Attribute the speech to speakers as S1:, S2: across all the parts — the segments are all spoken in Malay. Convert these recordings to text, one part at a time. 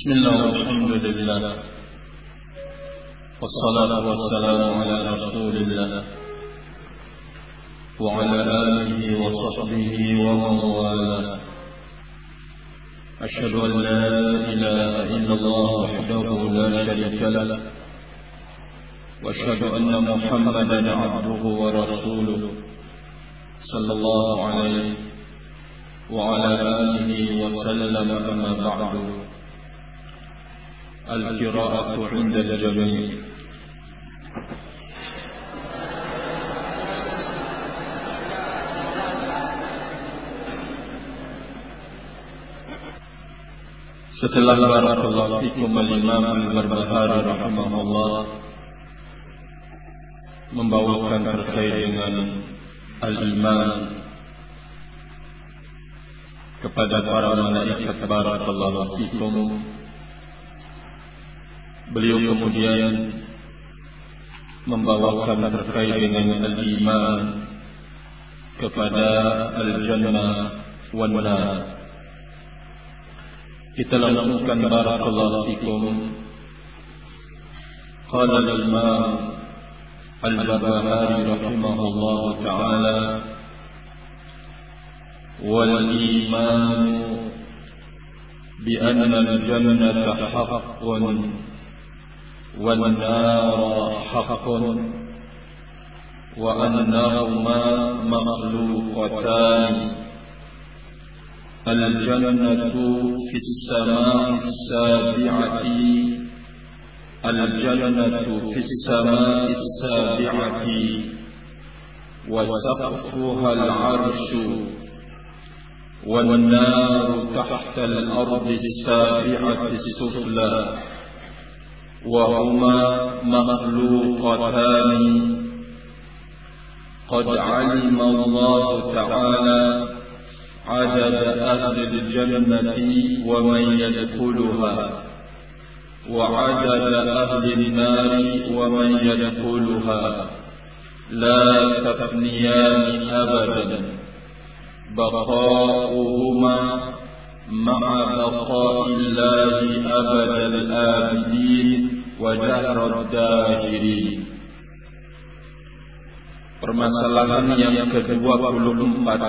S1: Bismillah, alhamdulillah, wassalatu wassalamu ala rasulillah wa ala alihi wa sahbihi wa man wala. Ashhadu an la ilaha illallah wahdahu la sharika lah wa ashhadu anna Muhammadan abduhu wa rasuluh sallallahu alaihi wa ala alihi wa sallam. Amma ba'du. Al-qira'atu 'inda al-jami'. Setelah barakallahu fikum al-Imam al-Barbahari rahimahullah membawakan terkait dengan al-iman kepada para malaikat, barakallahu fikum, beliau kemudian membawakan terkait dengan al-iman kepada al-jannah wan nar. Kita langsungkan barakallahu fikum. Qala al-Imam al-Barbahari rahimahullah ta'ala, wal iman bi anna al-jannata haqqun والنار حق وأنهما مخلوقتان. الجنة في السماء السابعة، الجنة في السماء السابعة وسقفها العرش، والنار تحت الأرض السابعة السفلى، وهما مخلوقتان. قد علم الله تعالى عدد أهل الجنة ومن يدخلها، وعدد أهل النار ومن يدخلها، لا تفنيان أبدا، بقاؤهما مع بقاء الله أبد الآبدين ودهر الداهرين. Permasalahan yang ke-24,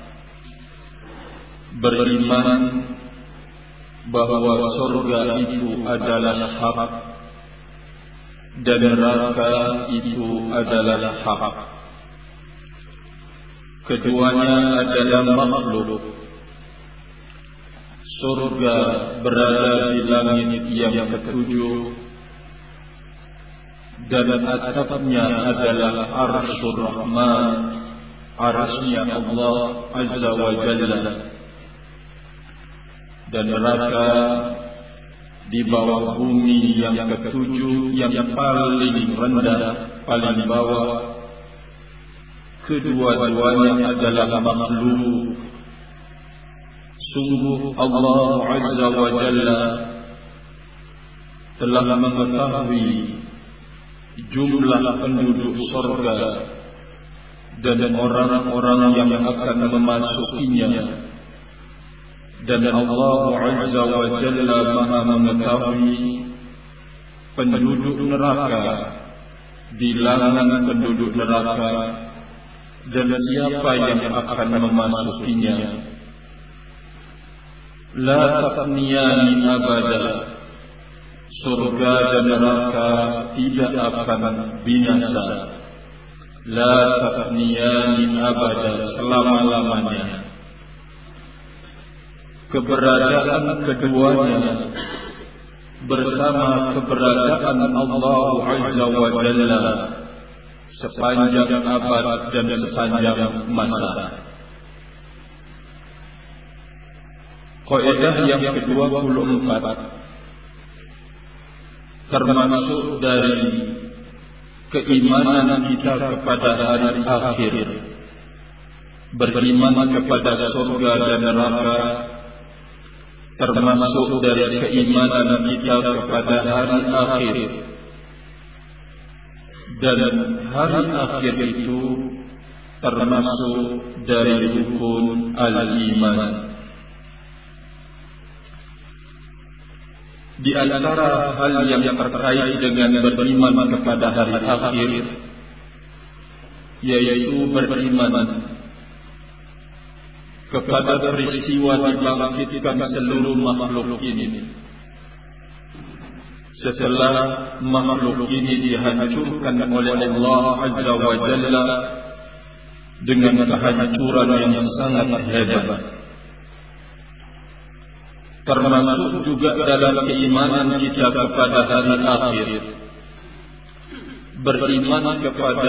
S1: beriman bahwa surga itu adalah hak dan neraka itu adalah hak. Keduanya adalah makhluk. Surga berada di langit yang ketujuh dan atapnya adalah Arsyur Rahman, arasnya Allah Azza wa Jalla. Dan neraka di bawah bumi yang ketujuh, yang paling rendah, paling bawah. Kedua-duanya adalah makhluk. Sungguh Allah Azza wa Jalla telah mengetahui jumlah penduduk surga dan orang-orang yang akan memasukinya. Dan Allah Azza wa Jalla Maha mengetahui penduduk neraka, bilangan penduduk neraka, dan siapa yang akan memasukinya. La tafniyani abada, surga dan neraka tidak akan binasa. La tafniyani abada, selama-lamanya. Keberadaan keduanya bersama keberadaan Allah Azza wa Jalla sepanjang abad dan sepanjang masa. Kaidah yang ke-24 termasuk dari keimanan kita kepada hari akhir, beriman kepada surga dan neraka, termasuk dari keimanan kita kepada hari akhir. Dan hari akhir itu termasuk dari rukun al-iman. Di antara hal yang terkait dengan beriman kepada hari akhir, yaitu beriman kepada peristiwa dibangkitkan seluruh makhluk ini setelah makhluk ini dihancurkan oleh Allah Azza wa Jalla dengan kehancuran yang sangat hebat. Termasuk juga dalam keimanan kita kepada hari akhir, beriman kepada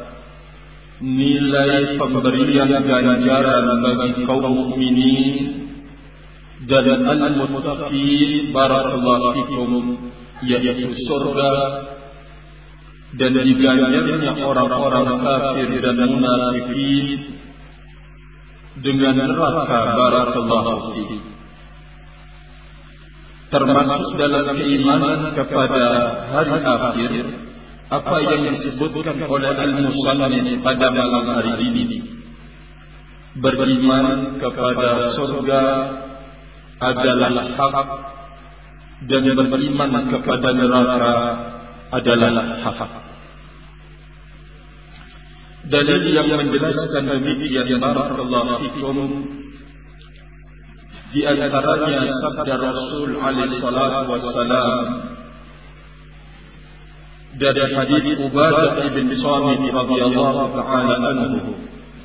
S1: nilai pemberian ganjaran bagi kaum mukminin dan al-muttaqin, barakallahu fikum, yaitu surga, dan diganjarnya orang-orang kafir dan munafikin dengan neraka, barakallahu fikum. Termasuk dalam keimanan kepada hari akhir apa yang disebutkan oleh al-musannif pada malam hari ini. Beriman kepada surga adalah hak, dan beriman kepada neraka adalah hak. Dalil yang menjelaskan demikian, barakallahu fikum, di antaranya sabda Rasul alaihi salatu wassalam dari hadits Ubadah bin Samit radhiyallahu ta'ala anhu,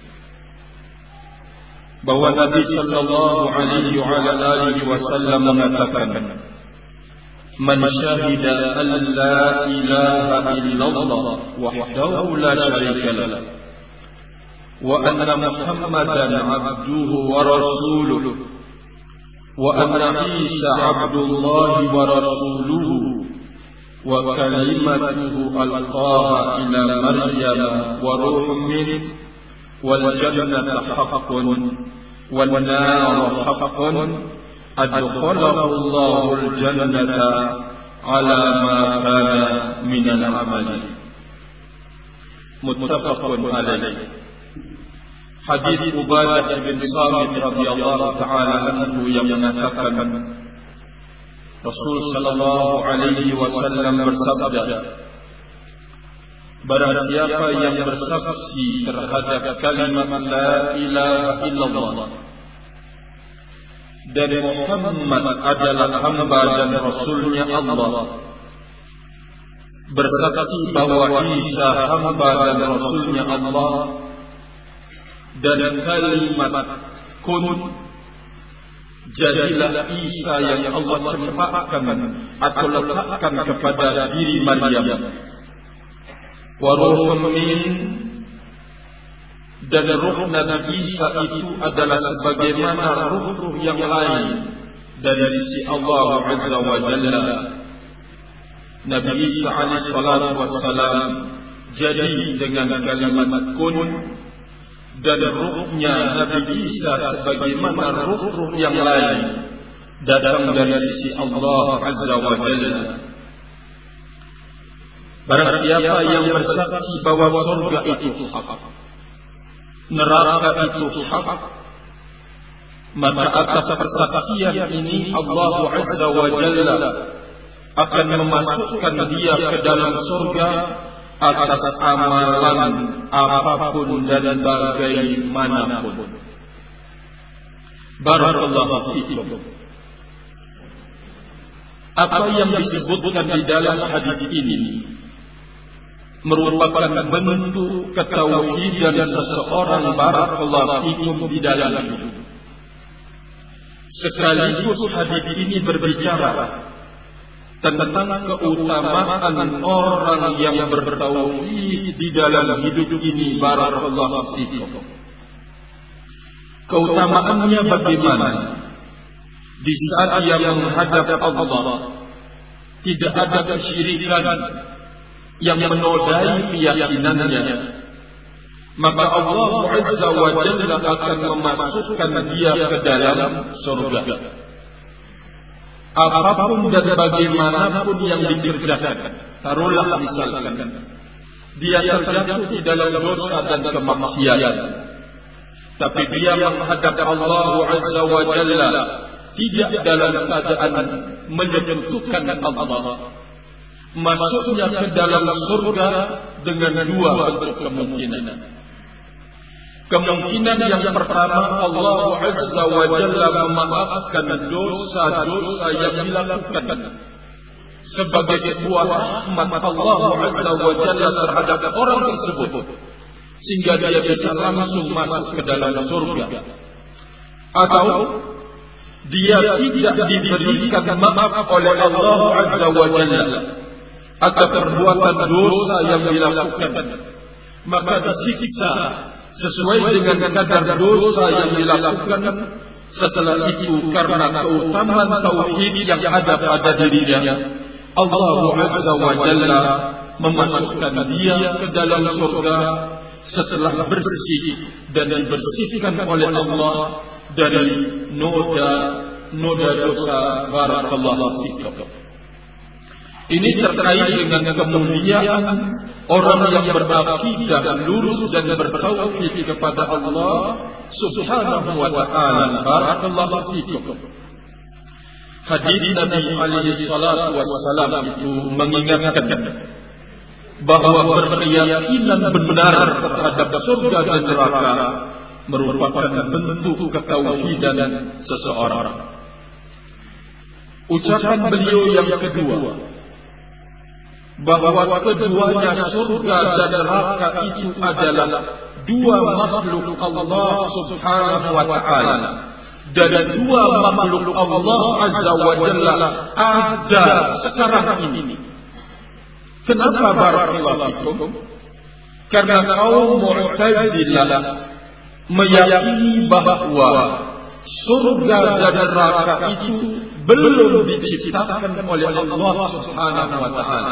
S1: bahwa Nabi sallallahu alaihi wa alihi wasallam mengatakan, "Man syahida an la ilaha illallah wahdahu la syarika lah wa anna Muhammadan 'abduhu wa rasuluhu وأن عيسى عبد الله ورسوله وكلمته ألقاها إلى مريم وروح منه والجنة حق والنار حق أدخله الله الجنة على ما كان من العمل." متفق عليه. Hadis Ubadah bin Samit radhiyallahu ta'ala anhu yang mengatakan, Rasul sallallahu alaihi wasallam bersabda, "Barang siapa yang bersaksi terhadap kalimat la ilaha illallah dan Muhammad adalah hamba dan rasulnya Allah, bersaksi bahwa Isa hamba dan rasulnya Allah, dan kalimat kun, jadilah Isa yang Allah ciptakan atau letakkan kepada diri Maryam, wa ruhun min, dan ruh Nabi Isa itu adalah sebagaimana ruh-ruh yang lain dari sisi Allah Azza wa Jalla. Nabi Isa alaihi salatu wassalam jadi dengan kalimat kun, dan ruhnya Nabi Isa sebagaimana ruh-ruh yang lain datang dari sisi Allah Azza wa Jalla. Barang siapa yang bersaksi bahwa surga itu hak, neraka itu hak, maka atas persaksian ini Allah Azza wa Jalla akan memasukkan dia ke dalam surga atas amalan apapun dan bagaimanapun. Barakallahu fikum. Apa yang disebutkan di dalam hadis ini merupakan bentuk ketauhidan seseorang, barakallahu fikum, di dalam hidup. Sekaligus hadis ini berbicara tentang keutamaan orang yang bertauhid di dalam hidup ini, barakallahu fikum. Keutamaannya bagaimana? Di saat ia menghadap Allah, tidak ada kesyirikan yang menodai keyakinannya, maka Allah Azza wa Jalla akan memasukkan dia ke dalam surga. Apapun dan bagaimanapun yang dikerjakan, taruhlah misalkan dia terjatuh di dalam dosa dan kemaksiatan, tapi dia menghadap Allah Azza wa Jalla tidak dalam keadaan menyekutukan Allah, masuknya ke dalam surga dengan dua bentuk kemungkinan. Kemungkinan yang pertama, Allah Azza wa Jalla memaafkan dosa-dosa yang dilakukan sebagai sebuah rahmat Allah Azza wa Jalla terhadap orang tersebut, sehingga dia bisa langsung masuk ke dalam surga. Atau dia tidak diberikan maaf oleh Allah Azza wa Jalla atas perbuatan dosa yang dilakukan, maka disiksa sesuai dengan kadar dosa yang dilakukan. Setelah itu, karena keutamaan tauhid yang ada pada dirinya, Allah Azza wa Jalla memasukkan dia ke dalam surga setelah bersih dan dibersihkan oleh Allah dari noda dosa. Barakallahu fikum. Ini terkait dengan kemuliaan orang yang berakidah lurus dan bertauhid kepada Allah Subhanahu wa ta'ala. Barakallahu fikum. Hadis Nabi alaihi salatu wassalam itu mengingatkan bahwa berkeyakinan benar terhadap surga dan neraka merupakan bentuk ketauhidan seseorang. Ucapan beliau yang kedua, bahwa keduanya surga dan neraka itu adalah dua makhluk Allah Subhanahu wa ta'ala, dan dua makhluk Allah Azza wa Jalla ada sekarang ini. Kenapa barakallahu fikum? Karena kaum Mu'tazilah meyakini bahwa surga dan neraka itu belum diciptakan oleh Allah Subhanahu wa ta'ala.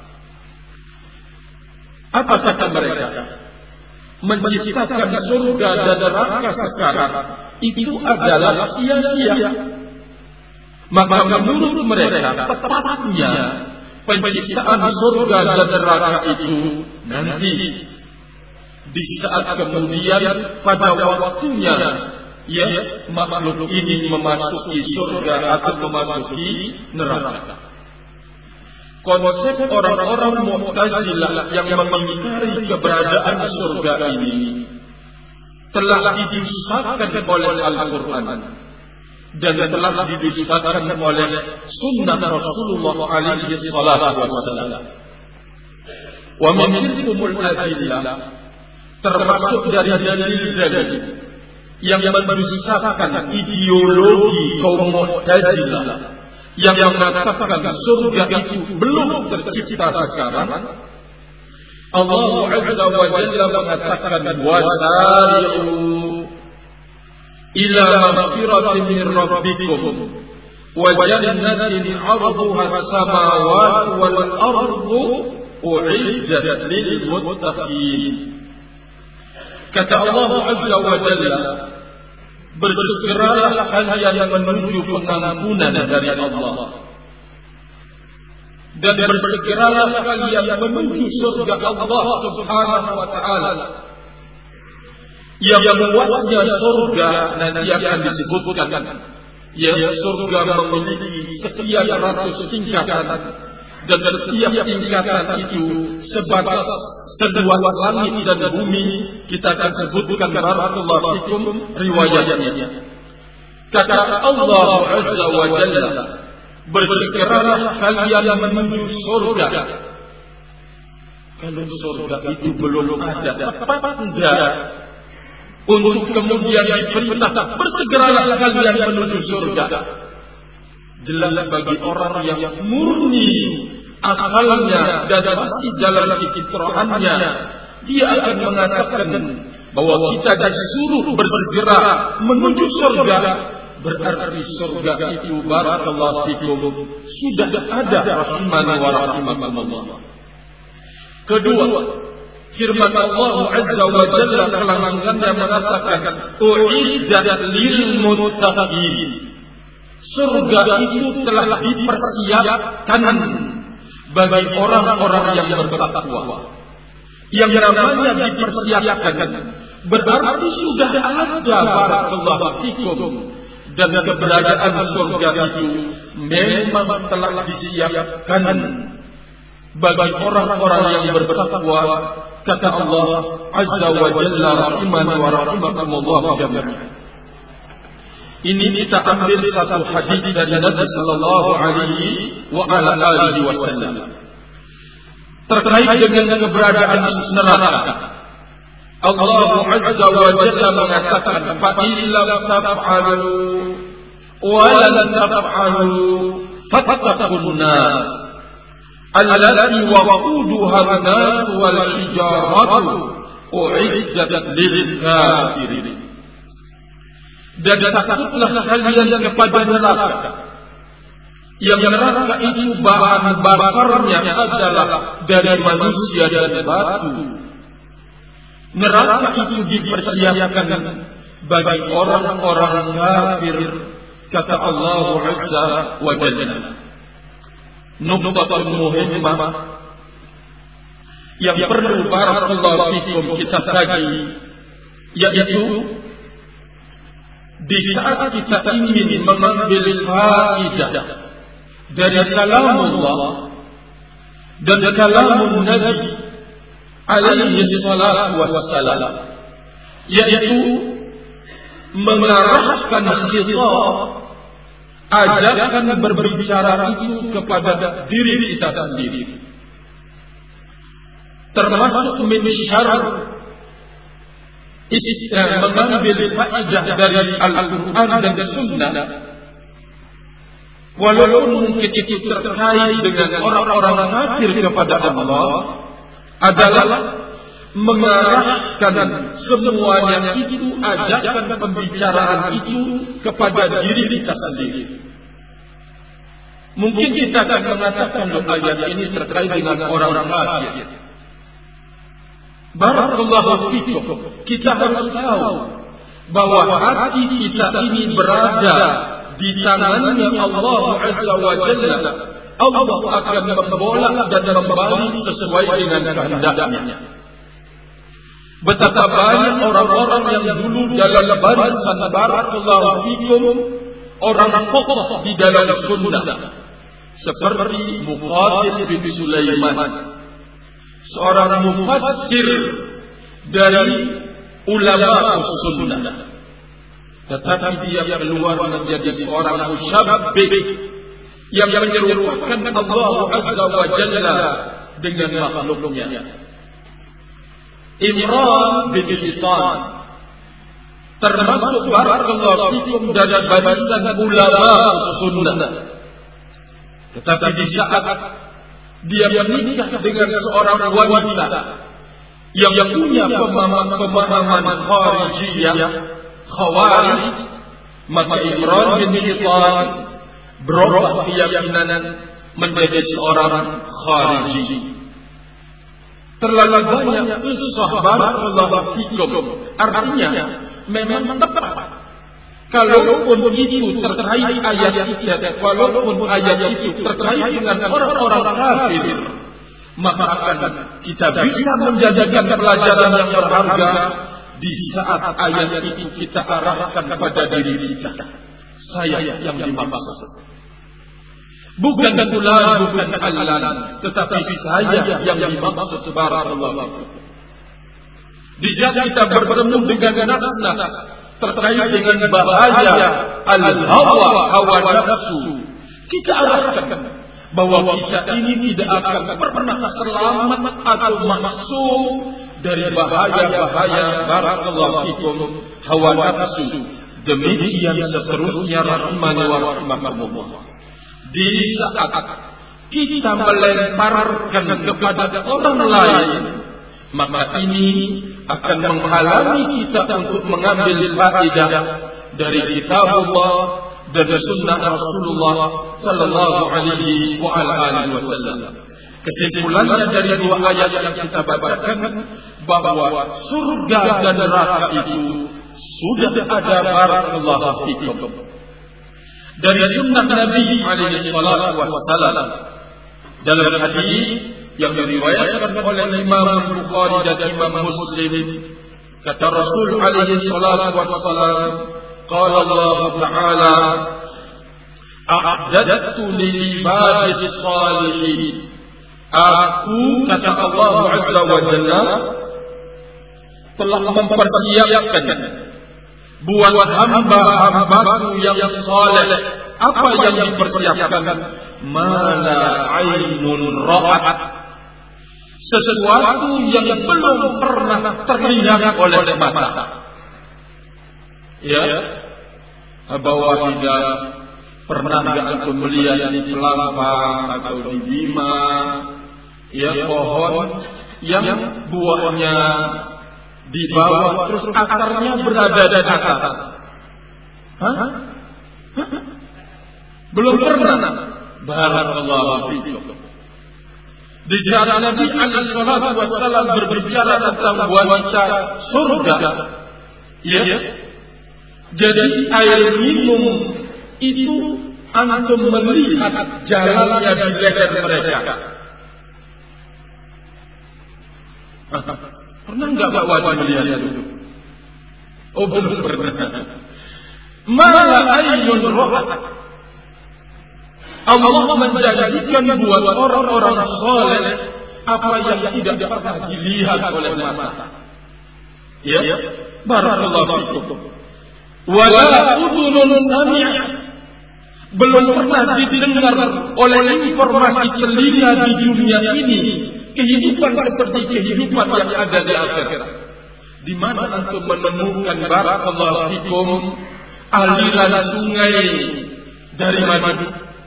S1: Apa kata mereka? Menciptakan surga dan neraka sekarang itu adalah sia-sia. Maka menurut mereka tepatnya penciptaan surga dan neraka itu nanti di saat kemudian pada waktunya ya makhluk ini memasuki surga atau memasuki neraka. Konsep orang-orang Mu'tazilah yang mengingkari keberadaan surga ini telah didustakan oleh Al-Quran dan telah didustakan oleh sunnah Rasulullah alaihi salatu wassalam. Wa min tilkumul adillah, termasuk dari dalil-dalil yang mendustakan ideologi kaum Mu'tazilah yang mengatakan surga itu belum tercipta sekarang. Allah Azza wa Jalla mengatakan, wasari'u ila maghfiratin min rabbikum wa jannatin 'arduha as-samawati wal ardu u'iddat lil muttaqin. Kata Allah Azza wa Jalla, bersegeralah kalian menuju pengampunan dari Allah, dan bersegeralah kalian menuju surga Allah Subhanahu wa ta'ala. Yang luasnya surga nanti akan disebutkan, ya, surga memiliki sekian ratus tingkatan, dan setiap tingkatan itu sebatas seluas langit dan bumi. Kita akan sebutkan barakallahu fikum riwayatnya. Kata Allah Azza wa Jalla, bersegeralah kalian menuju surga. Kalau surga itu belum ada, tepat enggak untuk kemudian diperintah bersegeralah kalian menuju surga? Jelas bagi orang yang murni akalnya dan masih dalam fitrahannya, dia akan mengatakan bahwa kita disuruh bersegera menuju surga. Berarti surga itu barakallahu fikum sudah ada, rahimani wa rahimakumullah. Kedua, firman Allah Azza wa Jalla kelangsungannya mengatakan, u'iddat lil muttaqin. Surga itu telah dipersiapkan bagi orang-orang yang bertakwa. Yang namanya dipersiapkan berarti sudah ada barakallahu fikum dan keberadaan surga itu memang telah disiapkan bagi orang-orang yang bertakwa, kata Allah Azza wa Jalla, rahimani wa rahimakumullah jami'an. Ini kita ambil satu hadis dari Nabi sallallahu alaihi wa ala alihi wasallam terkait dengan keberadaan neraka. Allah Azza wa Jalla mengatakan, fa illam taf'alu wa lan taf'alu fattaqun nar allati waquduha an-nas wal hijaratu u'iddat lil kafirin. Dan takutlah kalian kepada neraka, yang neraka itu bahan bakarnya adalah dari manusia dan batu. Neraka itu dipersiapkan bagi orang-orang kafir, kata Allah Azza wa Jalla. Nuqtatun muhimmah yang perlu barakallahu fikum kita kaji, yaitu di saat kita ingin mengambil faidah dari kalamullah dan kalamun Nabi alaihi salatu wassalam, yaitu mengarahkan khitab, ajakan berbicara itu kepada diri kita sendiri, termasuk min syarr mengambil faedah dari Al-Quran dan Sunnah, walaupun mungkin itu terkait dengan orang-orang kafir kepada Allah, adalah mengarahkan semuanya itu, ajakan pembicaraan itu kepada diri kita sendiri. Mungkin kita akan mengatakan ayat ini terkait dengan orang kafir. Barakallahu fikum, kita harus tahu bahwa hati kita ini berada di tangannya Allah Azza wa Jalla. Allah akan membolak dan membalik sesuai dengan kehendaknya. Betapa banyak orang-orang yang dulu dalam barisan barakallahu fikum, orang kokoh di dalam sunnah, seperti Muqatil bin Sulaiman, seorang mufassir dari ulama sunnah, tetapi dia keluar menjadi seorang musyabbih yang menyerupakan Allah Azza wa Jalla dengan makhluknya. Imran bin Hitan termasuk barakallahu fikum dari barisan ulama sunnah, tetapi di saat dia menikah dengan seorang wanita yang punya pemahaman khawarij, maka Imran bin Hitan berubah keyakinan menjadi seorang khariji. Terlalu banyak kisah barakallahu fikum, artinya memang tepat. Kalaupun itu terkait ayat itu, walaupun ayat itu terkait dengan orang-orang kafir, maka akan kita bisa menjadikan pelajaran yang berharga di saat ayat itu kita arahkan kepada diri kita. Saya yang dimaksud, bukan fulan, bukan allan, tetapi saya yang dimaksud. Barakallahu fikum. Di saat kita bertemu dengan nas-nas terkait dengan bahaya hawa nafsu, kita arahkan bahwa kita ini tidak akan pernah selamat atau maksum dari bahaya-bahaya barakallahu fikum hawa nafsu. Demikian seterusnya, rahimani wa rahimakumullah. Di saat kita melemparkan kepada orang lain, maka ini akan menghalangi kita untuk mengambil faedah dari kitabullah dan sunnah Rasulullah sallallahu alaihi wa alihi wasallam. Kesimpulannya dari dua ayat yang kita bacakan, bahwa surga dan neraka itu sudah ada barakallahu fikum. Dari sunnah Nabi alaihi salatu wassalam, dalam hadis yang diriwayatkan oleh Imam Bukhari dan Imam Muslim, kata Rasul alaihi salatu wassalam, qala Allah Ta'ala a'dadtu lil ibadis salihin. Aku, kata Allah Azza wa Jalla, telah mempersiapkan buat hamba-hambaku yang saleh. Apa yang dipersiapkan? Mala ainun ra'at, sesuatu yang belum pernah terlihat oleh mata. Ya, bahwa tidak pernah antum melihat di Pelampang atau di Bima, ya, pohon yang buahnya di bawah terus akarnya berada di atas. Belum pernah. Barakallahu fikum. Di saat Nabi alaihi salatu wassalam berbicara tentang wanita surga, ya, jadi air minum itu antum melihat jalannya di leher mereka. Pernah enggak Pak Wadi melihat itu? Oh, belum pernah. Mala ainun ra'at. Allah menjanjikan buat orang-orang saleh apa yang tidak pernah dilihat oleh mata. Ya, barakallahu fikum. Wala udhunun sami'at, belum pernah didengar oleh informasi telinga di dunia ini kehidupan seperti kehidupan yang ada di akhirat. Di mana antum menemukan barakallahu fikum aliran sungai dari madu?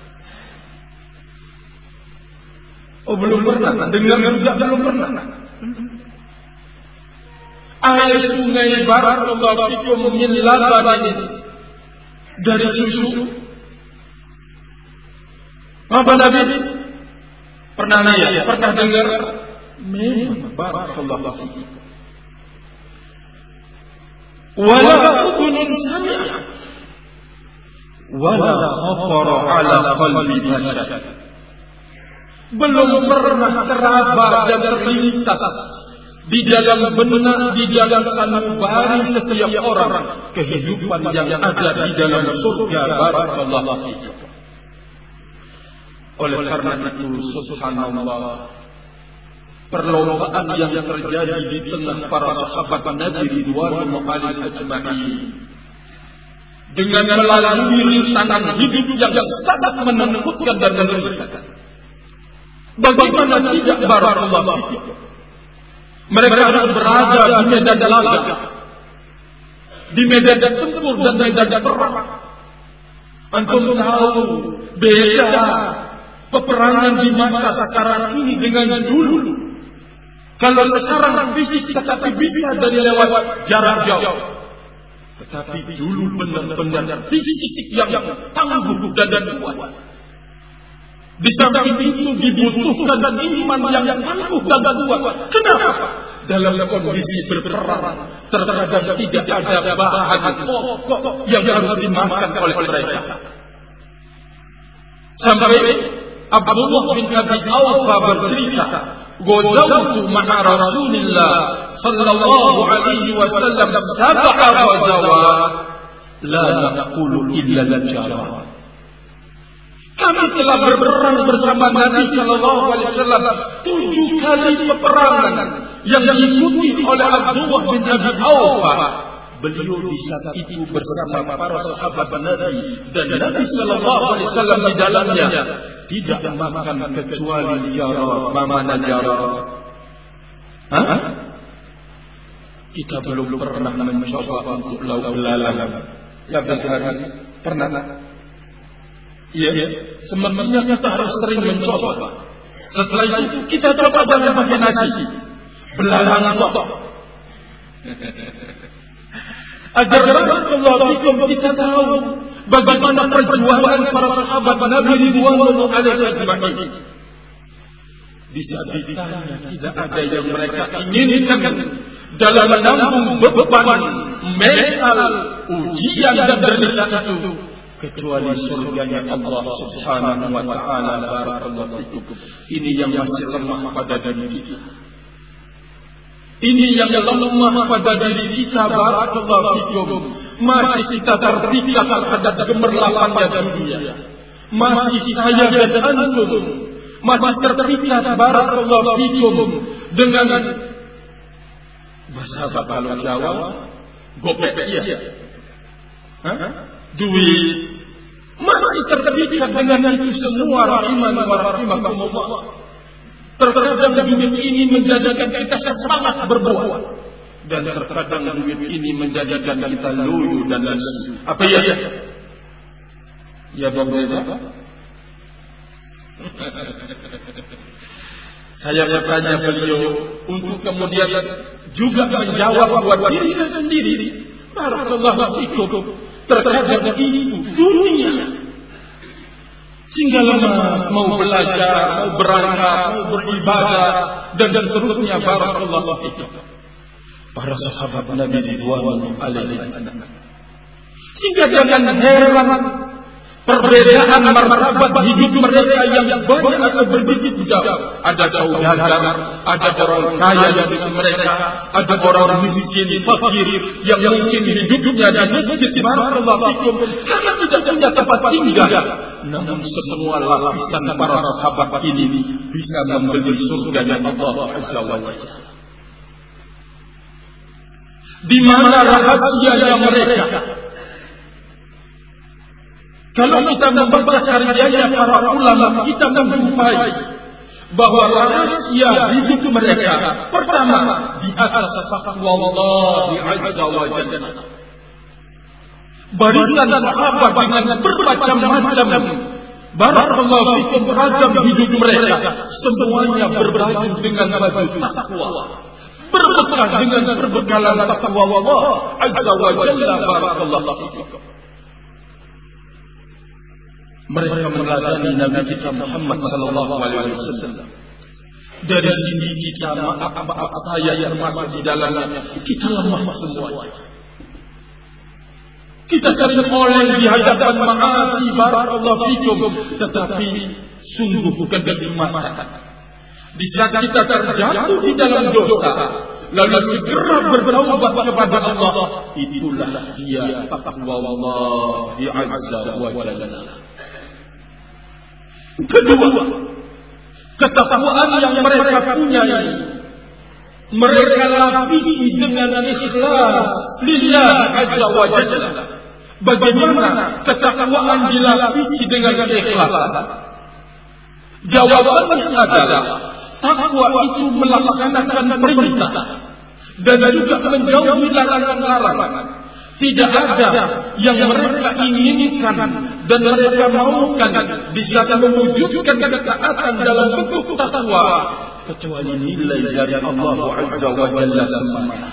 S1: Oh, belum pernah. Dengar juga belum pernah. Air sungai barakallahu fikum min labanin, dari susu. Apa Nabi? Pernah lihat? Pernah dengar? Memang barakallahu fikum. Wala udhunun sami'at wala khatara ala qalbi bashar. Belum pernah teraba dan terlintas di dalam benak, di dalam sanubari setiap orang kehidupan yang ada di dalam surga. Barakallahu fikum. Oleh karena itu, subhanallah, perlombaan yang terjadi di tengah para sahabat Nabi ridwanullah alaihim ajma'in dengan melalui rintangan hidup yang sangat menakutkan dan mengerikan. Bagaimana tidak barakallahu fikum? Mereka harus berada di medan laga, di medan tempur dan medan perang. Antum tahu beda peperangan di masa sekarang ini dengan dulu. Kalau sekarang fisik tetapi bisa dari lewat jarak jauh. Tetapi dulu benar-benar fisik yang tangguh dan kuat. Di samping itu dibutuhkan iman yang tangguh dan kuat. Kenapa? Dalam kondisi berperang terkadang tidak ada bahan pokok yang harus dimakan oleh mereka. Sampai Abdullah bin Abi Awfa bercerita, "Ghazawtu ma'a Rasulillah sallallahu alaihi wasallam sab'a ghazawat la naqulu illa al-jarat." Kami telah berperang bersama Nabi sallallahu alaihi wasallam 7 kali peperangan yang diikuti oleh Abdullah bin Abi Awfa. Beliau di saat itu bersama para sahabat Nabi dan Nabi sallallahu alaihi wasallam di dalamnya tidak makan kecuali jarat. Mana jarat? Kita belum pernah mencoba untuk lauk belalang. Ya benar. Pernah? Iya. Semestinya kita harus sering mencoba. Setelah itu kita coba jangan pakai nasi. Belalang tok. Agar barakallahu fikum kita tahu bagaimana perjuangan para sahabat Nabi ridwanullah alaihim ajma'in. Di saat ditanya tidak ada yang mereka inginkan dalam menanggung beban mental ujian dan derita itu kecuali surganya Allah Subhanahu wa taala. Barakallahu fikum. Ini yang masih lemah pada diri kita. Ini yang lemah pada diri kita. Barakallahu fikum.
S2: masih kita terpikat terhadap gemerlapannya dunia. Masih saya dan antum masih terpikat barakallahu fikum dengan bahasa kalau Jawa gopek ya. Duit. Masih terpikat dengan itu semua rahimani wa rahimakumullah. Terkadang duit ini menjadikan kita semangat berbuat, dan terkadang duit ini menjadikan kita loyo dan lesu. Apa ya? Ya Bang Reza? Saya bertanya beliau untuk kemudian juga menjawab buat diri saya sendiri. Barakallahu fikum. Terkadang itu dunia sehingga lemas mau belajar, mau berangkat, mau beribadah dan seterusnya. Barakallahu fikum. Para sahabat Nabi ridwanullah alaihi. Sehingga jangan heran perbedaan martabat hidup mereka yang banyak atau berbeda jauh. Ada saudagar, ada orang kaya dengan mereka, ada orang miskin, fakir yang mungkin hidupnya di masjid barakallahu fikum karena tidak punya tempat tinggal. Namun semua lapisan para sahabat ini bisa membeli surga yang Allah Azza wa Jalla. Di mana rahasianya mereka? Kalau kita membaca karyanya para ulama, kita menjumpai bahwa rahasia hidup mereka pertama di atas taqwa Allah Azza wa Jalla. Barisan sahabat dengan bermacam-macam barakallahu fikum beragam hidup mereka, semuanya berbaju dengan baju takwa, berbekal dengan perbekalan takwa Allah Azza wa Jalla. Barakallahu fikum. Mereka meneladani Nabi kita Muhammad sallallahu alaihi wasallam. Dari sini kita maaf saya yang masuk di dalamnya, kita lemah semuanya. Kita sering oleh di hadapan ma'asi barakallahu fikum, tetapi sungguh kenikmatan di saat kita terjatuh di dalam dosa lalu segera bertaubat kepada Allah, itulah dia taqwa Allah Azza wa Jalla. Kedua, ketakwaan yang mereka punya ini mereka lapisi dengan ikhlas lillah Azza wa Jalla. Bagaimana ketakwaan dilapisi dengan ikhlas? Jawabannya adalah takwa itu melaksanakan perintah dan juga menjauhi larangan-larangan. Tidak ada yang mereka inginkan dan mereka maukan di saat mewujudkan ketaatan dalam bentuk takwa kecuali nilai dari Allah Azza wa Jalla semata.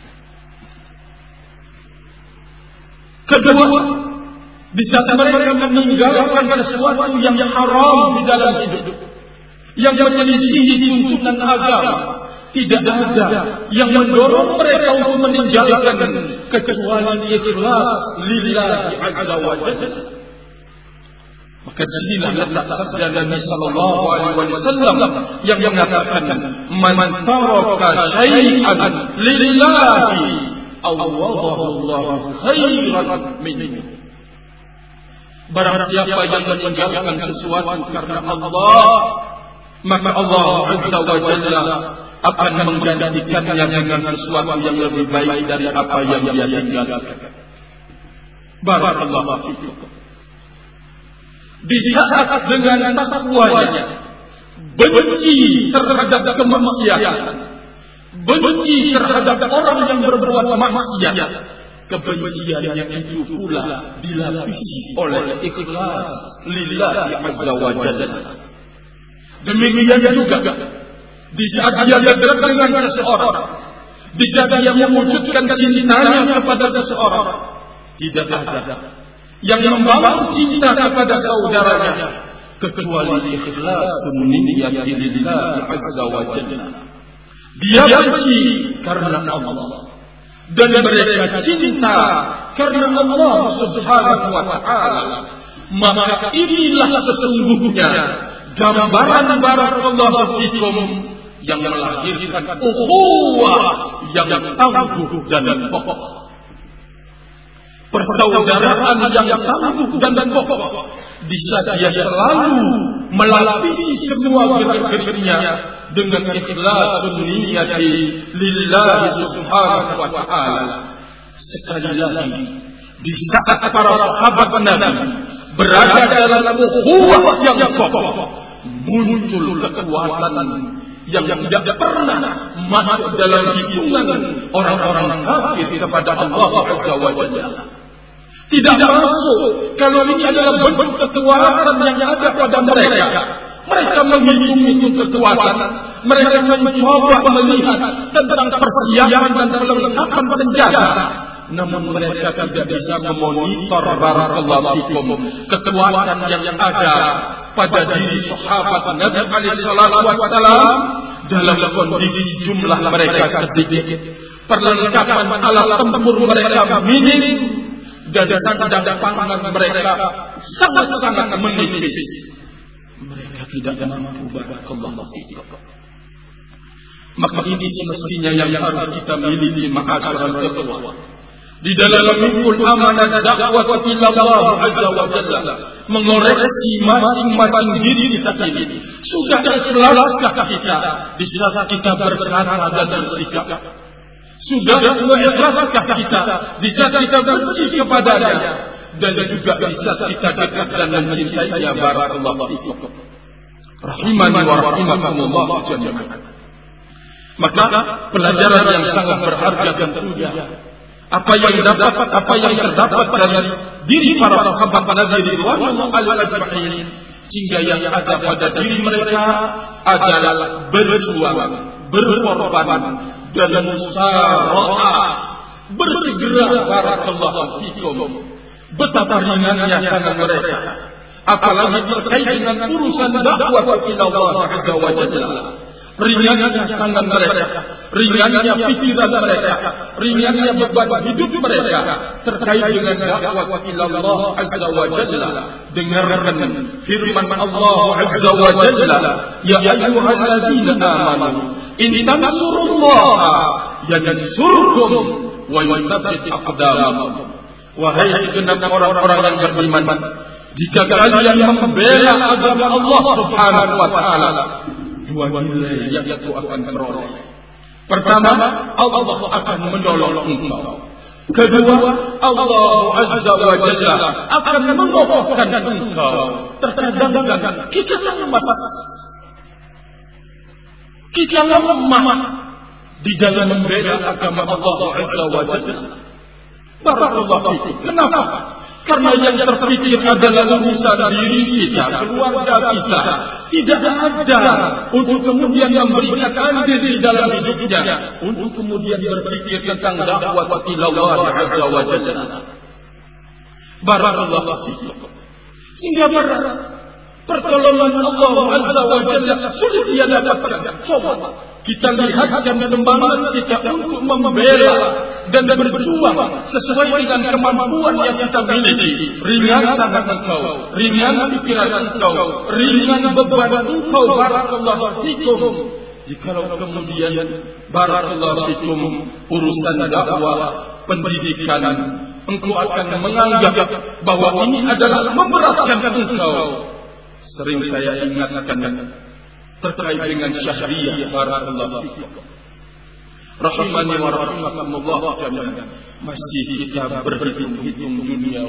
S2: Kedua, di saat mereka meninggalkan sesuatu yang haram di dalam hidup, yang menyelisihi tuntunan agama, tidak ada yang mendorong mereka untuk meninggalkan kecuali ikhlas lillahi Azza wa Jalla. Maka sinilah letak sabda Nabi sallallahu alaihi wasallam yang mengatakan man taraka syai'an lillahi awadahu Allahu khairan minhu. Barang siapa yang meninggalkan sesuatu karena Allah, maka Allah Azza wa Jalla akan menggantikannya dengan sesuatu yang lebih baik dari apa yang dia tinggalkan. Barakallahu fikum. Di saat dengan takwanya benci terhadap kemaksiatan, benci terhadap orang yang berbuat maksiat, kebenciannya itu pula dilapisi oleh ikhlas lillahi Azza wa Jalla. Demikian juga di saat dia dekat dengan seseorang, di saat dia mewujudkan cintanya kepada seseorang, tidak ada yang membangun cinta kepada saudaranya kecuali ikhlasun niyyati lillahi Azza wa Jalla. Dia benci karena Allah dan mereka cinta karena Allah Subhanahu wa taala. Maka inilah sesungguhnya gambaran barakallahu fikum yang melahirkan ukhuwah yang tangguh dan kokoh. persaudaraan yang tangguh dan kokoh, di saat dia selalu melapisi semua gerak-geriknya dengan ikhlasun niyati lillahi subhanahu wa ta'ala. Sekali lagi, di saat para sahabat Nabi berada dalam ukhuwah yang kokoh, muncul kekuatan yang tidak pernah masuk dalam hitungan orang-orang kafir kepada Allah Azza wa Jalla. Tidak masuk kalau ini adalah bentuk kekuatan yang ada pada mereka. Mereka menghitung kekuatan, mereka mencoba melihat tentang persiapan dan perlengkapan senjata. Namun mereka tidak bisa memonitor barakallahu fikum kekuatan yang ada pada diri sahabat Nabi alaihi salatu wassalam dalam kondisi jumlah mereka sedikit, perlengkapan alat tempur mereka minim, dan sandang pangan mereka sangat-sangat menipis. Mereka tidak mampu barakallahu fikum. Maka ini semestinya yang harus kita miliki ma'asyiral ikhwah. Di dalam memikul amanah dakwah ila Allah Azza wa Jalla, mengoreksi masing-masing diri kita ini. Sudah ikhlaskah kita di saat kita berkata dan bersikap? Sudah ikhlaskah kita di saat kita benci kepadanya dan juga di saat kita dekat dan mencintainya? Barakallahu fikum. Rahimani wa rahimakumullah jami'an. Maka pelajaran yang sangat berharga tentunya apa yang terdapat dari diri para sahabat Nabi radhiyallahu anhum, sehingga yang ada pada diri mereka adalah berjuang, berkorban dan musyawarah, bersegera barakallahu fikum. Betapa ringannya tangan mereka, apalagi terkait dengan urusan dakwah ila Allah Azza wa Jalla. Ringannya tangan mereka, ringannya pikiran mereka, ringannya beban hidup mereka terkait dengan dakwah ila Allah Azza wa Jalla. Dengarkan firman Allah Azza wa Jalla, ya ayyuhalladzina amanu in tansurullaha yansurkum wa yutsabbit aqdamakum. Wahai segenap orang-orang yang beriman, jika kalian membela agama Allah Subhanahu wa ta'ala, dua nilai yang aku akan peroleh. Pertama, Allah akan menolong engkau. Kedua, Allah Azza wa Jalla akan mengokohkan engkau. Terkadang kita lemah di dalam membela agama Allah Azza wa Jalla. Barakallahu fikum. Kenapa? Karena yang terpikir adalah urusan diri kita, keluarga kita. Tidak ada untuk kemudian memberikan andil di dalam hidupnya, untuk kemudian berpikir tentang dakwah ila Allah Azza wa Jalla. Barakallahu fikum. Sehingga pertolongan Allah Azza wa Jalla sulit dia dapatkan. Coba kita lihatkan semangat kita untuk membela dan berjuang sesuai dengan kemampuan yang kita miliki. Ringan tangan engkau, ringan pikiran engkau, ringan beban engkau. Barakallahu fikum. Jikalau kemudian barakallahu fikum urusan dakwah, pendidikan, engkau akan menganggap bahwa ini adalah memberatkan engkau. Sering saya ingatkan terkait dengan syahriah. Barakallahu fikum. Rahimani wa rahimakumullah jami'an. Masih kita berhitung-hitung dunia,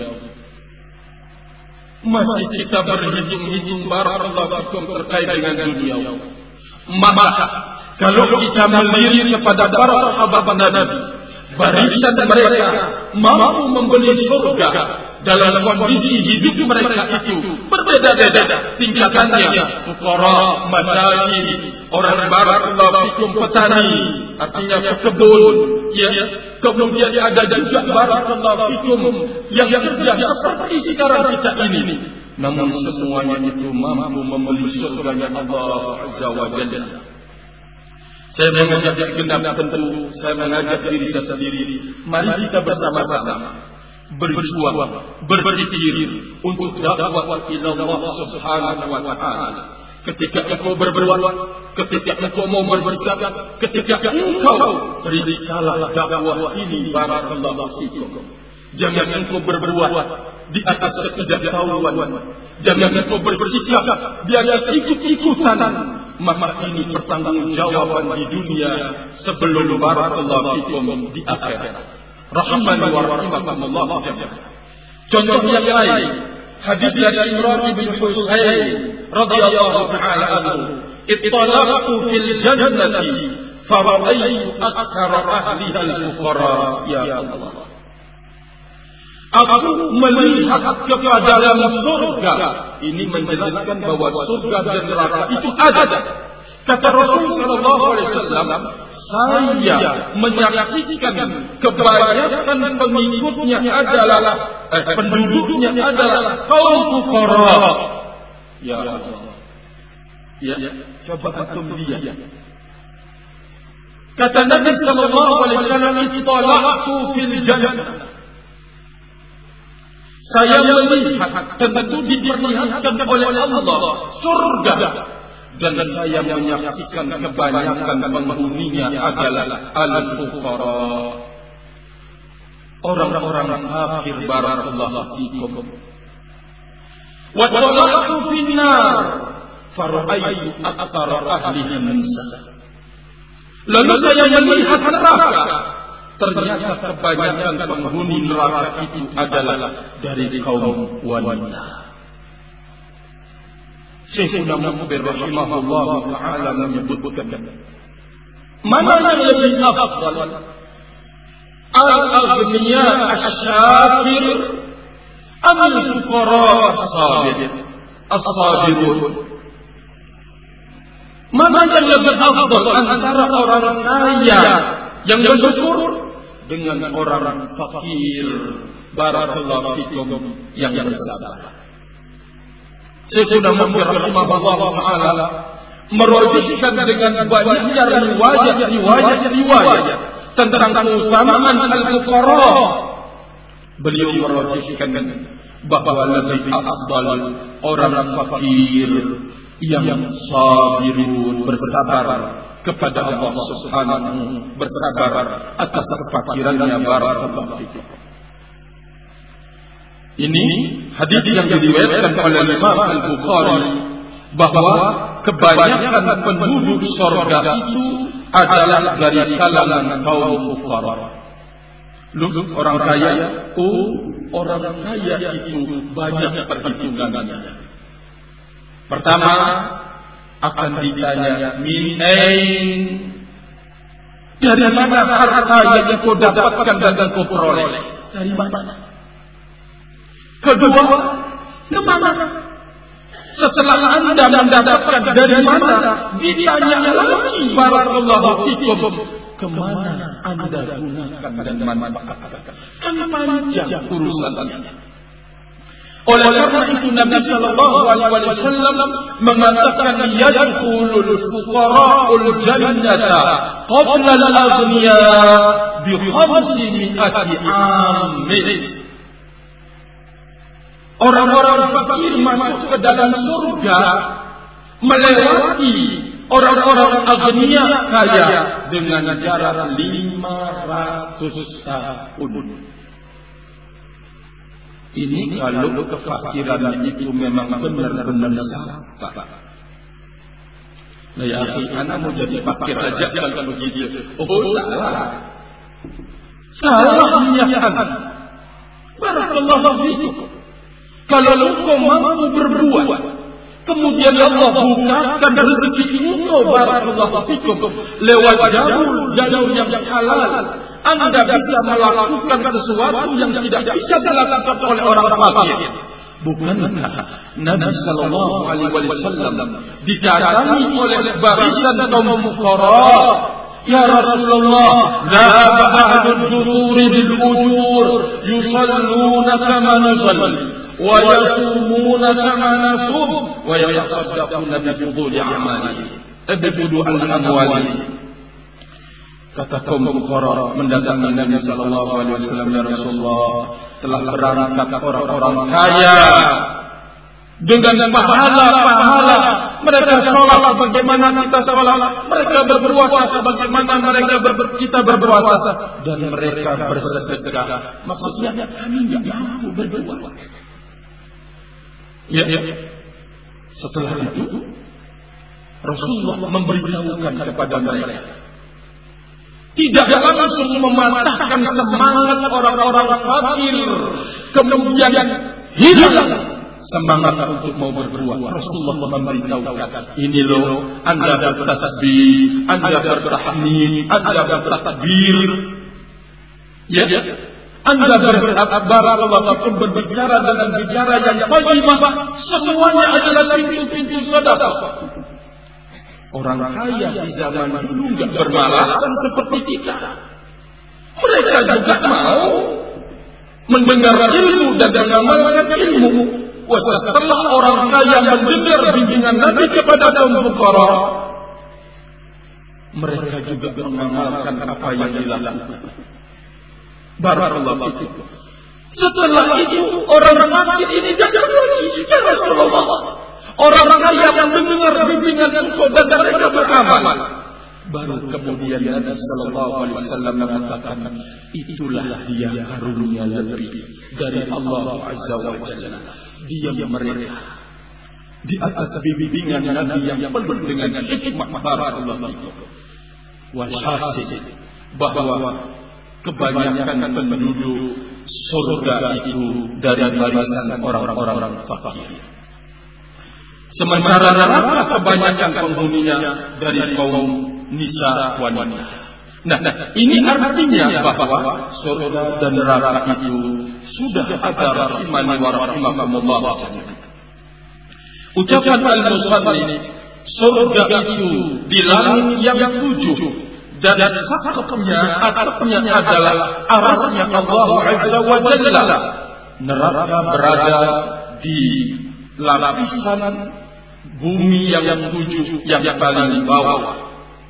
S2: masih kita berhitung-hitung barakallahu fikum terkait dengan dunia. Maka kalau kita melirik kepada para sahabat Nabi, barisan mereka mampu membeli surga dalam kondisi hidup mereka itu berbeda-beda tingkatannya. Fuqara, masakin, orang barakallahu fikum petani, artinya pekebun, ya. Kemudian ada juga barakallahu fikum yang kerja seperti sekarang kita ini. Namun semuanya itu mampu membeli surganya Allah Azza wa Jalla. Saya mengajak segenap, tentu saya mengajak diri saya sendiri, mari kita bersama-sama berjuang, berpikir untuk dakwah ila Allah Subhanahu wa ta'ala. Ketika engkau berbuat, ketika engkau mau bersikap, ketika engkau risalah dakwah ini barakallahu fikum, jangan engkau berbuat di atas ketidaktahuan, jangan engkau bersikap di atas ikut-ikutan, maka ini pertanggungjawaban di dunia sebelum barakallahu fikum di akhirat. Rahimani wa rahimakumullah jami'an. Contoh yang lain, hadis dari Imran bin Husain radhiyallahu taala anhu, "Ittalaqtu fil jannati fara'aytu akthara ahliha al-fuqara." Ya Allah, aku melihat kepada dalam surga. Ini menjelaskan bahwa surga dan neraka itu ada. Kata Rasul sallallahu alaihi wasallam, saya menyaksikan kebanyakan pengikutnya adalah penduduknya adalah kaum fuqara. Ya Allah. Ya, coba antum lihat. Kata Nabi sallallahu alaihi wasallam, "Ittalaqtu fil jannah." Saya melihat, tentu diperlihatkan oleh Allah surga, dan saya menyaksikan kebanyakan penghuninya adalah al-fuqara, orang-orang fakir. Barakallahu fikum. Wa talaqtu finnar fara'aytu aktsara ahliha nisa. Lalu saya melihat neraka, ternyata kebanyakan penghuni neraka itu adalah dari kaum wanita. Syekhuna Muqbil rahimahullah ta'ala menyebutkan, mana yang lebih afdal, al-aghniya asy-syakir am al-fuqara as-sabirun? Mana yang lebih afdal antara orang kaya yang bersyukur dengan orang fakir, barakallahu fikum, yang bersabar? Syekhuna Muqbil rahimahullah ta'ala merujukkan dengan banyaknya riwayat tentang keutamaan al-fuqara. Beliau merujukkan bahwa lebih afdal orang fakir yang sabirun, bersabar kepada Allah Subhanahu, bersabar atas kefakirannya. Barakallahu fikum. Ini hadis yang diriwayatkan oleh Imam Al-Bukhari bahwa kebanyakan penduduk surga itu adalah dari kalangan kaum fuqara. Orang kaya, orang kaya itu banyak perhitungannya. Pertama akan ditanya, min ain, dari mana harta yang kau dapatkan dan kau peroleh? Dari mana? Kedua, kemana? Setelah Anda mendapatkan dari mana, ditanya lagi, barakallahu fikum, kemana Anda gunakan dan manfaatkan? Kan panjang urusannya. Oleh karena itu Nabi sallallahu alaihi wasallam mengatakan, yadkhulul fuqara'ul jannata qabla al-aghniya bi 500 amin. Orang-orang fakir masuk ke dalam surga melewati orang-orang agniya kaya dengan jarak 500 tahun. Ini kalau kefakiran itu memang benar-benar sampai. Nah ya akhi, anak mau jadi fakir aja kalau begitu. Oh salah. Salah niatan. Barakallahu fikum. Kalau engkau mampu berbuat, kemudian Allah bukakan rezeki engkau, barakallahu fikum, lewat jalur yang halal, Anda bisa melakukan sesuatu yang tidak bisa dilakukan oleh orang fakir. Bukankah Nabi sallallahu alaihi wasallam didatangi oleh barisan kaum fuqara? Ya Rasulullah, dhahaba ahlud dusuri bil ujur yusalluna kama nusalli wa yasumuna kama nasum wa yatasaddaquna bi fuduli a'malihim abdu al-amwali. Kata kaum fuqara mendatangi Nabi sallallahu alaihi wasallam, ya Rasulullah, telah berangkat orang-orang kaya dengan pahala-pahala mereka sholat bagaimana kita sholat, mereka berpuasa sebagaimana kita berpuasa, dan mereka bersedekah. Maksudnya kami nggak mampu berbuat. Ya. Setelah itu Rasulullah memberitahukan kepada mereka, tidak langsung mematahkan semangat orang-orang kafir, kemudian hilang semangat untuk mau berbuat. Rasulullah memberitahukan, ini loh, Anda bertasbih, Anda bertahmid, Anda bertakbir, ya, Anda berbicara dengan bicara yang thayyibah, semuanya adalah pintu-pintu sedekah. Orang kaya di zaman dulu enggak bermalasan seperti kita. Mereka juga mau mendengar ilmu dan mengamalkan ilmu. Setelah orang kaya mendengar bimbingan Nabi kepada kaum fuqara, mereka juga mengamalkan apa yang dilakukan. Barakallahu fikum. Setelah itu orang fakir ini datang lagi, ya Rasulullah. Orang kaya yang mendengar bimbingan engkau dan mereka beramal. Baru kemudian Nabi sallallahu alaihi wasallam mengatakan, itulah dia karunia lebih dari Allah Azza wa Jalla. Dia mereka di atas bimbingan Nabi yang penuh dengan hikmah. Barakallahu fikum. Walhasil bahwa kebanyakan penduduk surga itu dari barisan orang-orang fakir. Sementara neraka kebanyakan penghuninya dari kaum nisa wanita. Nah, ini artinya bahwa surga dan neraka itu sudah ada, rahimani wa rahimakumullah. Ucapan al-musalli, surga itu di langit yang 7 dan atapnya adalah arasnya Allah Azza wa Jalla. Neraka berada di lapisan bumi yang 7 yang paling bawah.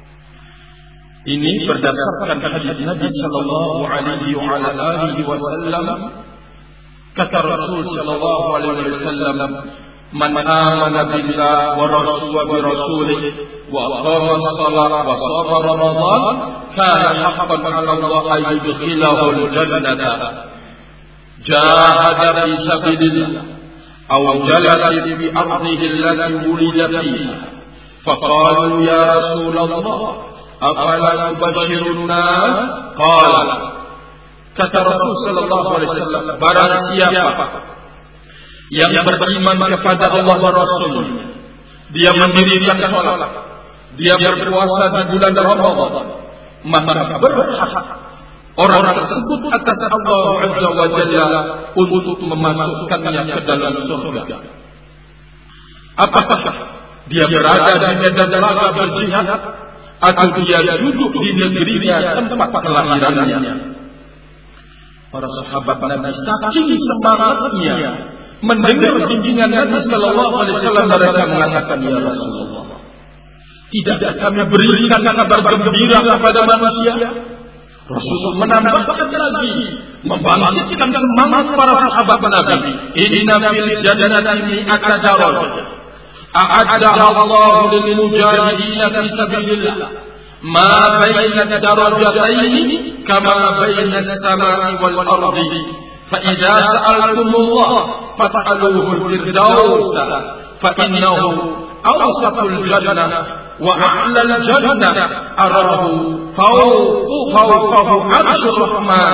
S2: Ini berdasarkan hadis Nabi sallallahu alaihi wasallam. Kata Rasul sallallahu alaihi wasallam, "Man amana billah wa rasulih wa aqama as-salat wa shama Ramadan, kana haqqan 'ala Allah an yudkhilahu al-jannata. Jahada fi sabilillah أو جلس في أرضه التي ولد فيها فقالوا يا رسول الله أفلا تبشر الناس قال." Kata Rasul sallallahu alaihi wasallam, barang siapa yang beriman kepada Allah dan Rasul-Nya, dia mendirikan salat, dia berpuasa di bulan Ramadan, maka berhak orang tersebut atas Allah Azza wa Jalla untuk memasukkannya ke dalam surga. Apakah dia berada di medan laga berjihad atau dia duduk di negerinya tempat kelahirannya? Para sahabat Nabi saking semangatnya mendengar bimbingan Nabi sallallahu alaihi wasallam, mereka mengatakan, ya Rasulullah, tidakkah kami berikan kabar gembira kepada manusia? Rasulullah menambahkan lagi, membangkitkan semangat para sahabat Nabi. Inna fil jannati mi'ata darajah a'addaha Allah lil mujahidin fi sabilillah ma baina darajatayn kama baina as-sama'i wal ardi fa idza sa'altumullah fas'aluhu al-firdaus fa innahu awsatul jannah wa a'lal jannah arahu fawqahu arsyur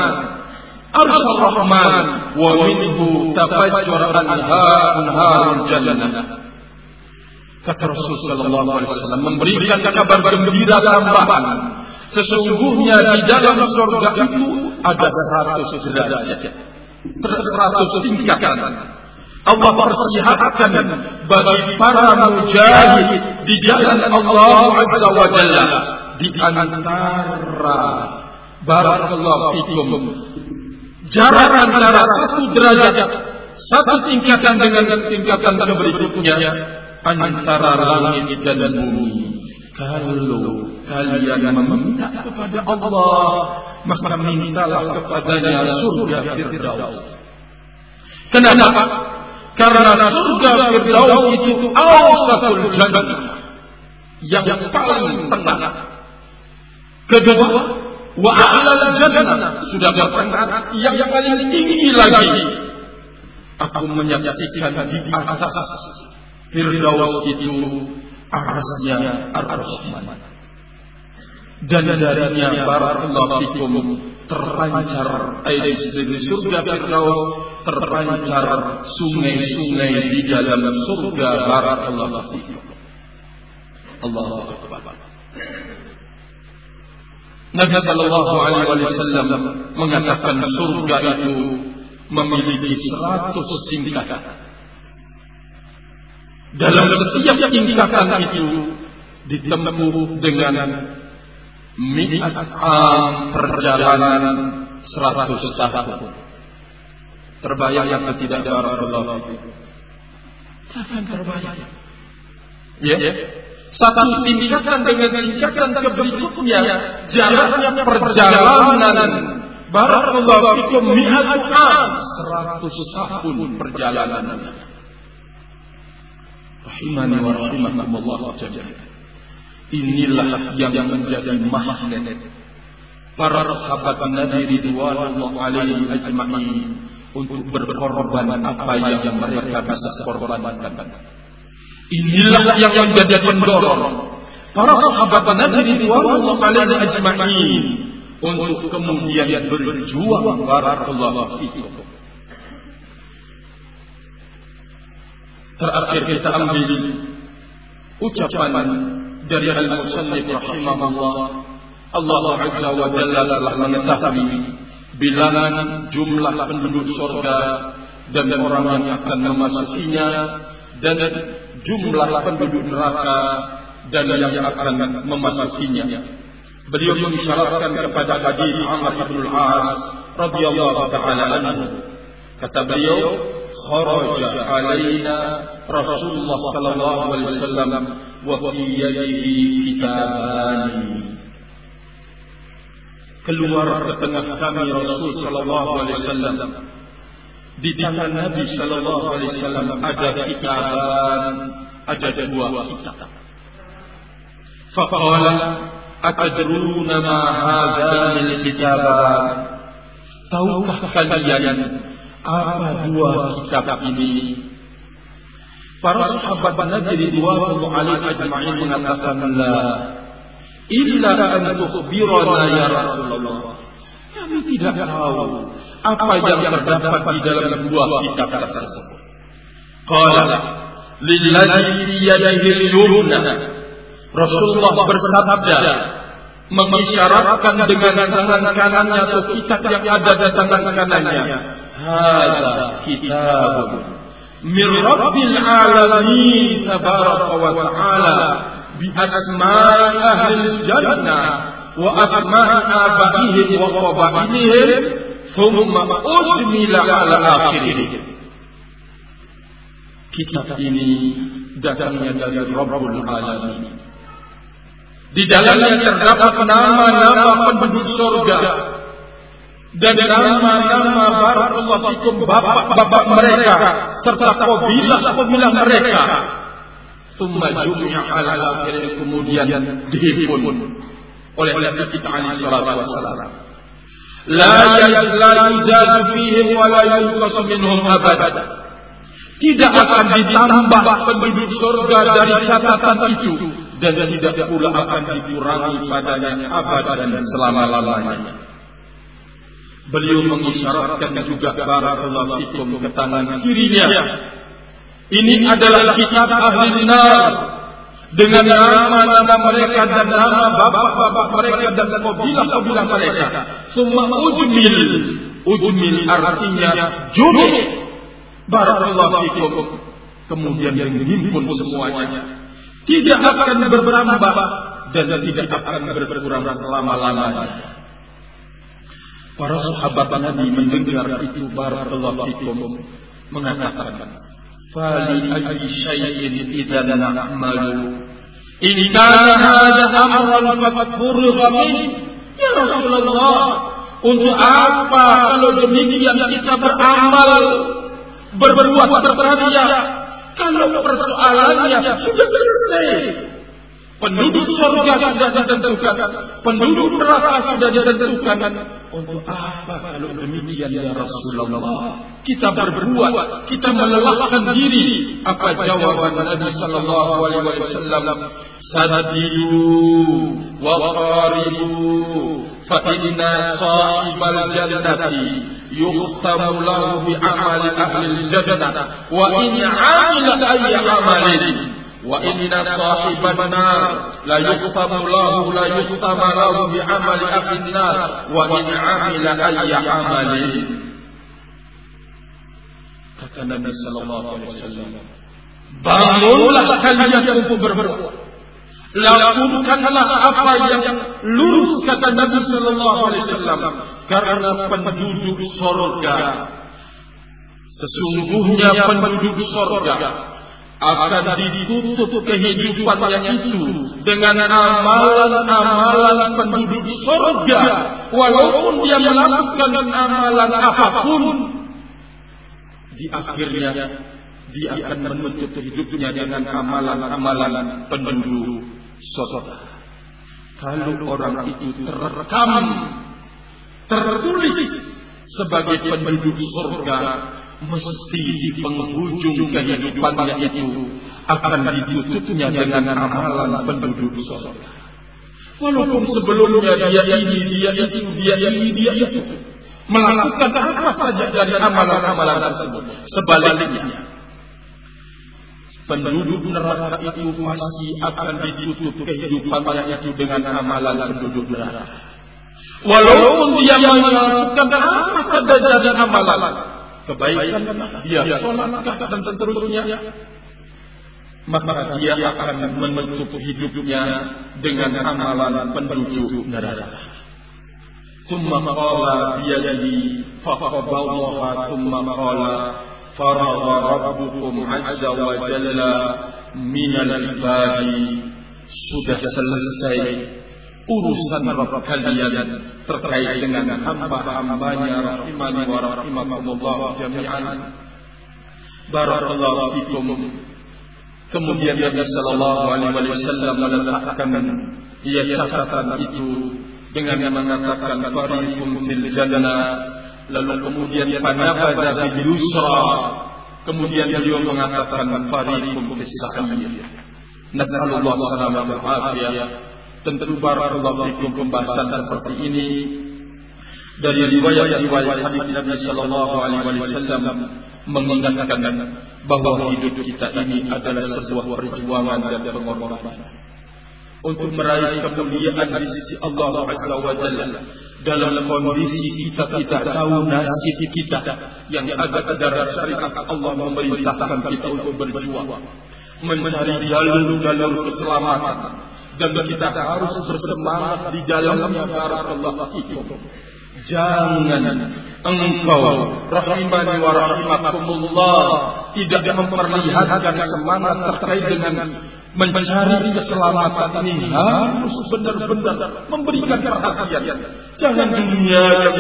S2: rahman wa minhu tafajjur anharul jannah. Kata Rasul sallallahu alaihi wasallam memberikan kabar gembira tambahan, sesungguhnya di dalam surga itu ada 100 derajat, 100 tingkatan. Allah persiapkan bagi para mujahid di jalan Allah Azza wa Jalla. Di antara barakallahu fikum jarak antara 1 derajat, 1 tingkatan dengan tingkatan berikutnya antara langit dan bumi. Kalau kalian meminta kepada Allah, maka mintalah kepadanya surga Firdaus. Kenapa? Karena surga Firdaus itu awsatul jannah, yang paling tengah. Kedua, wa a'lal jannah, sudah bertengah, yang paling tinggi lagi. Aku menyaksikan di atas Firdaus itu arasnya Ar-Rahman, dan darinya barakallahu fikum terpancar air di surga Firdaus, terpancar sungai-sungai di dalam surga barakallahu fikum. Allahu akbar. Nabi sallallahu alaihi wasallam mengatakan surga itu memiliki 100 tingkatan. Dalam setiap tingkatan itu ditempuh dengan mi'at perjalanan 100 tahun. Terbayang atau tidak barakallahu fikum? Jangan terbayang. Ya. Satu tingkatan dengan tingkatan berikutnya jaraknya perjalanan barakallahu fikum mi'at 100 tahun perjalanan. Rahimani wa rahimakumullah jami'an. Inilah yang menjadi magnet para sahabat Nabi ridwanullah alaihi ajma'in untuk berkorban apa yang mereka bisa korbankan. Inilah yang menjadi pendorong para sahabat Nabi ridwanullah alaihi ajma'in untuk kemudian berjuang barakallahu fikum. Terakhir kita ambil ucapan dari al-musannif rahimahullah. Allah Azza wa Jalla telah mengetahui bilangan jumlah penduduk surga dan orang yang akan memasukinya, dan jumlah penduduk neraka dan yang akan memasukinya. Beliau mengisyaratkan kepada hadis Amr bin al-As radhiyallahu taala anhu. Kata beliau, kharaja alaina Rasulullah sallallahu alaihi wasallam wa fi yadihi kitabani. Keluar ke tengah kami Rasul sallallahu alaihi wasallam, di tangan Nabi sallallahu alaihi wasallam ada kitaban, ada 2 kitab. Faqala atadruna ma hadzal kitaban? Tahukah kalian apa 2 kitab ini? Para sahabat Nabi ridwanullah alaihi ajma'in mengatakan, la illa an tukhbirana ya Rasulullah. Kami tidak tahu apa yang terdapat di dalam 2 kitab tersebut. Qala lilladzi bi yadihi al-yumna. Rasulullah bersabda mengisyaratkan dengan tangan kanannya atau kitab yang ada di tangan kanannya, hadza kitabun min rabbil alamin tabaraka wa ta'ala bi asma'i ahli jannah wa asma'i abaihim wa qabailihim thumma ujmila ala akhirih. Kitab ini datangnya dari Rabbul Alamin. Di dalamnya terdapat nama-nama penduduk surga dan nama-nama barakallahu fikum bapak-bapak mereka serta kabilah-kabilah mereka. Tsumma jumi'a ala akhirih, kemudian dihimpun oleh Nabi kita alaihi salatu wassalam. La yuzadu fihim wa la yunqas minhum abada. Tidak akan ditambah penduduk surga dari catatan itu, dan tidak pula akan dikurangi padanya abadan dan selama-lamanya. Beliau mengisyaratkan juga barakallahu fikum ke tangan kirinya. Ini adalah kitab ahli nar dengan nama-nama mereka dan nama bapak-bapak mereka dan kabilah-kabilah mereka. Semua ujmil artinya jumlah. Barakallahu fikum. Kemudian menghimpun semuanya. Tidak akan bertambah dan tidak akan berkurang selama-lamanya. Para sahabat Nabi mendengar itu barakallahu fikum mengatakan, fali ayyi syai'in idzan na'malu in kana hadza amran fafurgha min. Ya Rasulullah, untuk apa kalau demikian kita beramal? berbuat berkarya. Kalau persoalannya sudah selesai, penduduk surga sudah ditentukan, penduduk neraka sudah ditentukan. Untuk apa kalau demikian ya Rasulullah? Kita berbuat, kita melelahkan diri. Apa jawaban Nabi sallallahu alaihi wasallam? Sadidu wa qaribu fa inna sahibal jannati yukhtamu lahu bi amali ahli jannah wa in 'amila ayyi amalin wa inna sahiban nar la yukhtamu lahu bi amali ahli nar wa in 'amila ayyi amalin. Kata Nabi sallallahu alaihi wasallam, bangunlah kalian untuk berbuat, lakukanlah apa yang lurus, kata Nabi sallallahu alaihi wasallam, karena penduduk surga, sesungguhnya penduduk surga akan ditutup kehidupannya itu dengan amalan-amalan penduduk surga, walaupun dia melakukan amalan apapun, di akhirnya dia akan menutup hidupnya dengan amalan-amalan penduduk surga. Kalau orang itu terekam, tertulis sebagai penduduk surga, mesti di penghujung kehidupannya itu akan ditutupnya dengan amalan penduduk surga. Walaupun sebelumnya dia ini, dia itu melakukan apa saja dari amalan-amalan tersebut. Sebaliknya, penduduk neraka itu pasti akan ditutup kehidupannya itu dengan amalan penduduk neraka. Walaupun dia melakukan apa saja dari amalan kebaikan, dia sholat dan seterusnya, maka dia akan menutup hidupnya dengan amalan penduduk neraka. Thumma qala biyadihi faqaballaha thumma qala faragha rabbukum azza wa jalla minal ibadi. Sudah selesai urusan Rabb kalian terkait dengan hamba-hambanya, rahimani wa rahimakumullah jami'an. Barakallahu fikum. Kemudian Nabi sallallahu alaihi wasallam meletakkan catatan itu dengan mengatakan fariqum fil jannah, lalu kemudian fanabada bil yusra, kemudian beliau mengatakan fariqum fis sa'ir. Nasallallahu salamatan wal afiyah. Tentu barakallahu fikum pembahasan seperti ini dari riwayat-riwayat hadis Nabi sallallahu alaihi wasallam mengingatkan bahwa hidup kita ini adalah sebuah perjuangan dan pengorbanan untuk meraih kemuliaan di sisi Allah Azza wa Jalla. Dalam kondisi kita tidak tahu nasib kita, yang ada dalam syariat Allah memerintahkan kita untuk berjuang, mencari jalur-jalur keselamatan, dan kita harus bersemangat di dalamnya. Barakallahu fikum. Jangan engkau rahimani wa rahimakumullah tidak memperlihatkan semangat terkait dengan mencari keselamatan ini, harus benar-benar memberikan perhatian. Jangan dunia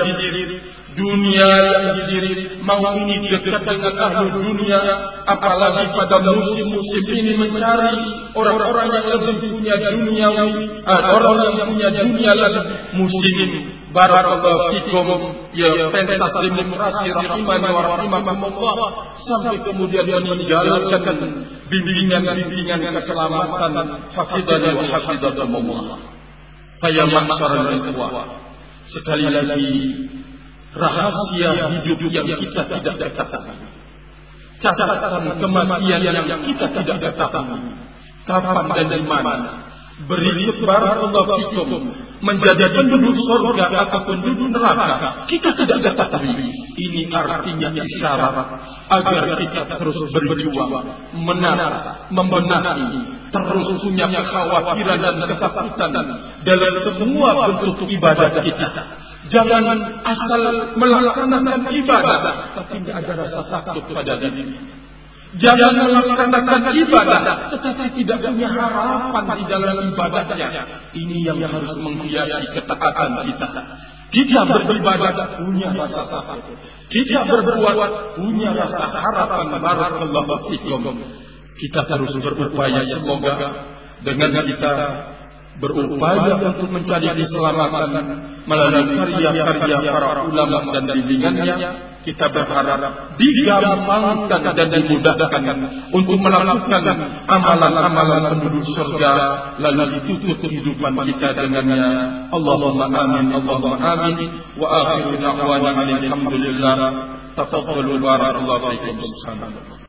S2: yang didiri, mau ini dekat dengan ahli dunia, apalagi pada musim-musim ini mencari orang-orang yang lebih punya dunia, orang yang punya dunia lebih musim. Barakallahu fikum, ya pentas demokrasi rahimani wa rahimakumullah, sampai kemudian meninggalkan bimbingan keselamatan hafidhani wa hafidhakumullah. Faya ma'syaral ikhwah, sekali lagi rahasia hidup yang kita tidak ketahui, catatan kematian yang kita tidak ketahui kapan dan di mana. Berikut barakallahu fikum, menjadi penduduk surga atau penduduk neraka kita tidak ketahui. Ini artinya isyarat agar kita terus berjuang, menata, membenahi, terus punya kekhawatiran dan ketakutan dalam semua bentuk ibadah kita. Jangan asal melaksanakan ibadah tapi tidak ada rasa takut pada diri. Jangan melaksanakan ibadah tetapi tidak punya harapan di dalam ibadahnya. Ini yang harus menghiasi ketaatan kita. Kita beribadah punya rasa takut. Kita berbuat punya rasa harapan. Barakallahu fikum. Kita terus berupaya, semoga dengan kita berupaya untuk mencari keselamatan melalui karya-karya para ulama dan bimbingannya, kita berharap digampangkan dan dimudahkan untuk melakukan amalan-amalan penduduk surga, lalu ditutup kehidupan kita dengannya. Allahumma amin, Allahumma amin. Wa akhiru da'wana alhamdulillah. Tafadhalu barakallahu fikum.